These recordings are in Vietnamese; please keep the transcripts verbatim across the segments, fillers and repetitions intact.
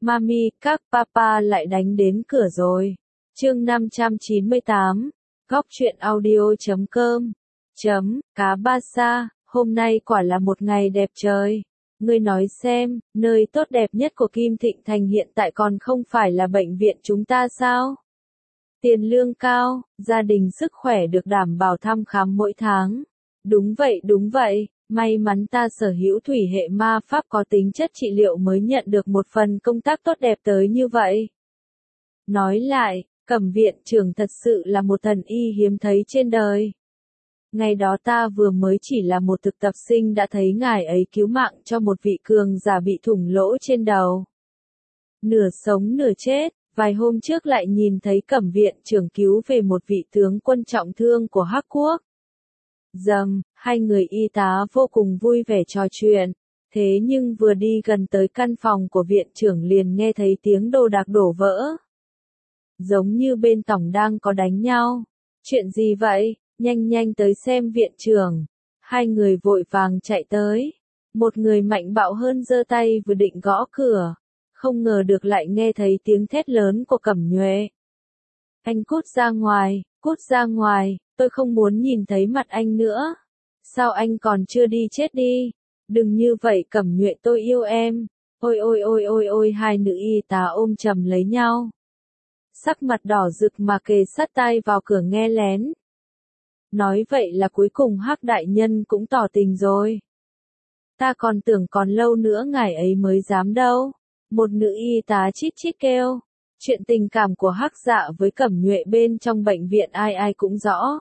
Mami, các papa lại đánh đến cửa rồi. Chương năm trăm chín mươi tám, góc truyện audio chấm com, chấm, cá ba sa, hôm nay quả là một ngày đẹp trời. Ngươi nói xem, nơi tốt đẹp nhất của Kim Thịnh Thành hiện tại còn không phải là bệnh viện chúng ta sao? Tiền lương cao, gia đình sức khỏe được đảm bảo thăm khám mỗi tháng. Đúng vậy, đúng vậy, may mắn ta sở hữu thủy hệ ma pháp có tính chất trị liệu mới nhận được một phần công tác tốt đẹp tới như vậy. Nói lại, Cẩm viện trưởng thật sự là một thần y hiếm thấy trên đời. Ngày đó ta vừa mới chỉ là một thực tập sinh đã thấy ngài ấy cứu mạng cho một vị cường giả bị thủng lỗ trên đầu. Nửa sống nửa chết, vài hôm trước lại nhìn thấy Cẩm viện trưởng cứu về một vị tướng quân trọng thương của Hắc Quốc. Dầm, hai người y tá vô cùng vui vẻ trò chuyện. Thế nhưng vừa đi gần tới căn phòng của viện trưởng liền nghe thấy tiếng đồ đạc đổ vỡ. Giống như bên tổng đang có đánh nhau. Chuyện gì vậy? Nhanh nhanh tới xem viện trưởng. Hai người vội vàng chạy tới. Một người mạnh bạo hơn giơ tay vừa định gõ cửa. Không ngờ được lại nghe thấy tiếng thét lớn của Cẩm Nhuệ. Anh cút ra ngoài, cút ra ngoài, tôi không muốn nhìn thấy mặt anh nữa. Sao anh còn chưa đi chết đi? Đừng như vậy Cẩm Nhuệ, tôi yêu em. Ôi ôi ôi ôi ôi, hai nữ y tá ôm chầm lấy nhau. Sắc mặt đỏ rực mà kề sát tai vào cửa nghe lén. Nói vậy là cuối cùng Hắc đại nhân cũng tỏ tình rồi. Ta còn tưởng còn lâu nữa ngài ấy mới dám đâu. Một nữ y tá chít chít kêu. Chuyện tình cảm của Hắc Dạ với Cẩm Nhuệ bên trong bệnh viện ai ai cũng rõ.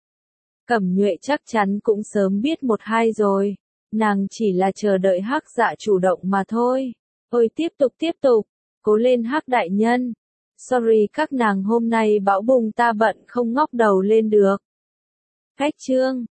Cẩm Nhuệ chắc chắn cũng sớm biết một hai rồi. Nàng chỉ là chờ đợi Hắc Dạ chủ động mà thôi. Ôi tiếp tục tiếp tục. Cố lên Hắc đại nhân. Sorry các nàng hôm nay bão bùng ta bận không ngóc đầu lên được. Cách chương.